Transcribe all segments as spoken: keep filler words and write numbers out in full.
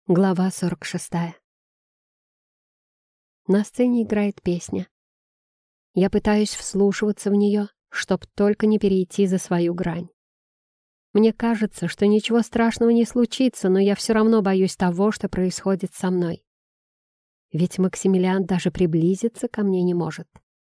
Глава сорок шестая. На сцене играет песня. Я пытаюсь вслушиваться в нее, чтоб только не перейти за свою грань. Мне кажется, что ничего страшного не случится, но я все равно боюсь того, что происходит со мной. Ведь Максимилиан даже приблизиться ко мне не может.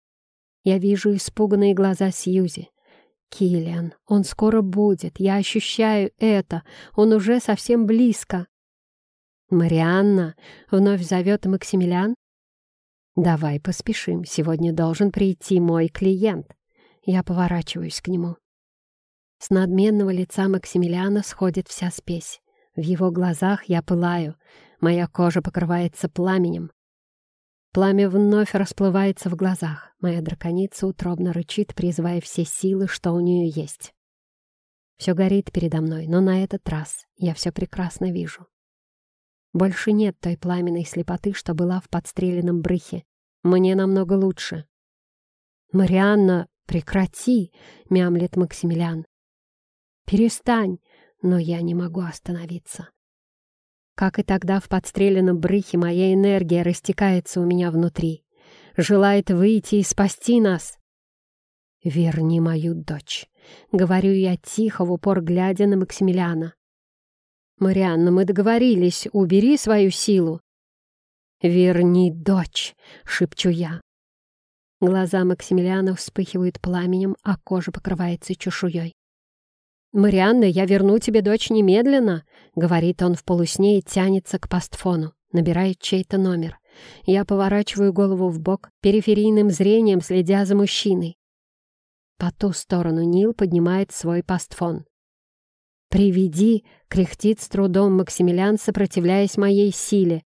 Я вижу испуганные глаза Сьюзи. Киллиан, он скоро будет, я ощущаю это, он уже совсем близко. «Марианна!» — вновь зовет Максимилиан. «Давай поспешим, сегодня должен прийти мой клиент». Я поворачиваюсь к нему. С надменного лица Максимилиана сходит вся спесь. В его глазах я пылаю, моя кожа покрывается пламенем. Пламя вновь расплывается в глазах. Моя драконица утробно рычит, призывая все силы, что у нее есть. Все горит передо мной, но на этот раз я все прекрасно вижу. Больше нет той пламенной слепоты, что была в подстреленном брыхе. Мне намного лучше. «Марианна, прекрати!» — мямлет Максимилиан. «Перестань!» Но я не могу остановиться. Как и тогда в подстреленном брыхе, моя энергия растекается у меня внутри. Желает выйти и спасти нас. «Верни мою дочь», — говорю я тихо, в упор глядя на Максимилиана. «Марианна, мы договорились, убери свою силу». «Верни дочь», — шепчу я. Глаза Максимилиана вспыхивают пламенем, а кожа покрывается чешуей. «Марианна, я верну тебе дочь немедленно», — говорит он в полусне и тянется к постфону, набирает чей-то номер. Я поворачиваю голову вбок, периферийным зрением следя за мужчиной. По ту сторону Нил поднимает свой постфон. «Приведи!» — кряхтит с трудом Максимилиан, сопротивляясь моей силе.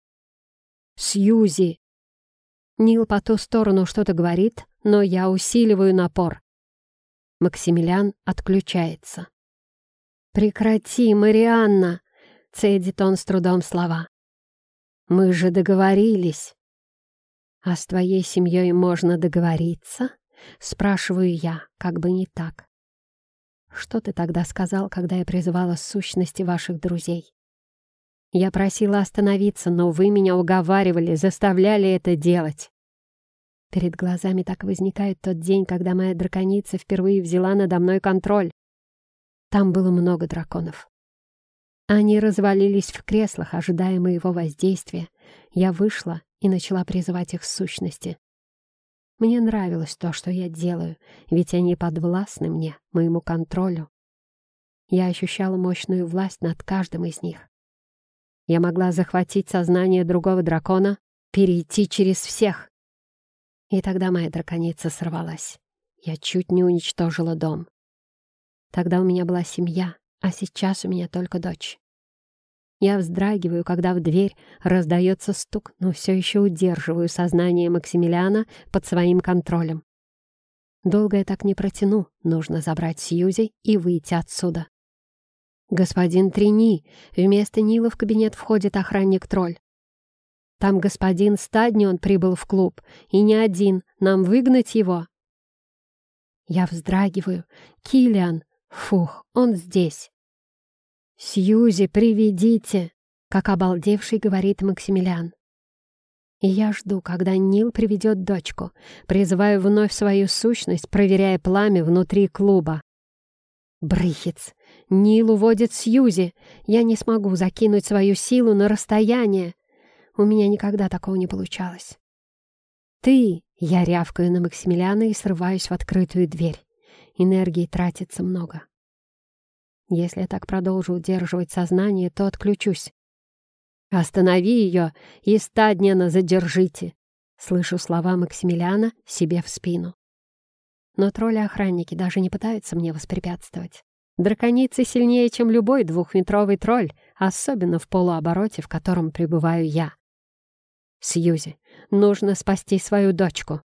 «Сьюзи!» Нил по ту сторону что-то говорит, но я усиливаю напор. Максимилиан отключается. «Прекрати, Марианна!» — цедит он с трудом слова. «Мы же договорились!» «А с твоей семьей можно договориться?» — спрашиваю я, как бы не так. «Что ты тогда сказал, когда я призывала сущности ваших друзей?» «Я просила остановиться, но вы меня уговаривали, заставляли это делать». Перед глазами так возникает тот день, когда моя драконица впервые взяла надо мной контроль. Там было много драконов. Они развалились в креслах, ожидая моего воздействия. Я вышла и начала призывать их сущности. Мне нравилось то, что я делаю, ведь они подвластны мне, моему контролю. Я ощущала мощную власть над каждым из них. Я могла захватить сознание другого дракона, перейти через всех. И тогда моя драконица сорвалась. Я чуть не уничтожила дом. Тогда у меня была семья, а сейчас у меня только дочь. Я вздрагиваю, когда в дверь раздается стук, но все еще удерживаю сознание Максимилиана под своим контролем. Долго я так не протяну, нужно забрать Сьюзи и выйти отсюда. «Господин Трини!» Вместо Нила в кабинет входит охранник-тролль. «Там господин Стаднион прибыл в клуб, и не один, нам выгнать его!» Я вздрагиваю. «Киллиан! Фух, он здесь!» «Сьюзи, приведите!» — как обалдевший говорит Максимилиан. И я жду, когда Нил приведет дочку, призываю вновь свою сущность, проверяя пламя внутри клуба. Брыхец! Нил уводит Сьюзи! Я не смогу закинуть свою силу на расстояние. У меня никогда такого не получалось. «Ты!» — я рявкаю на Максимилиана и срываюсь в открытую дверь. Энергии тратится много. Если я так продолжу удерживать сознание, то отключусь. «Останови ее и Стадниона задержите!» Слышу слова Максимилиана себе в спину. Но тролли-охранники даже не пытаются мне воспрепятствовать. Драконицы сильнее, чем любой двухметровый тролль, особенно в полуобороте, в котором пребываю я. «Сьюзи, нужно спасти свою дочку!»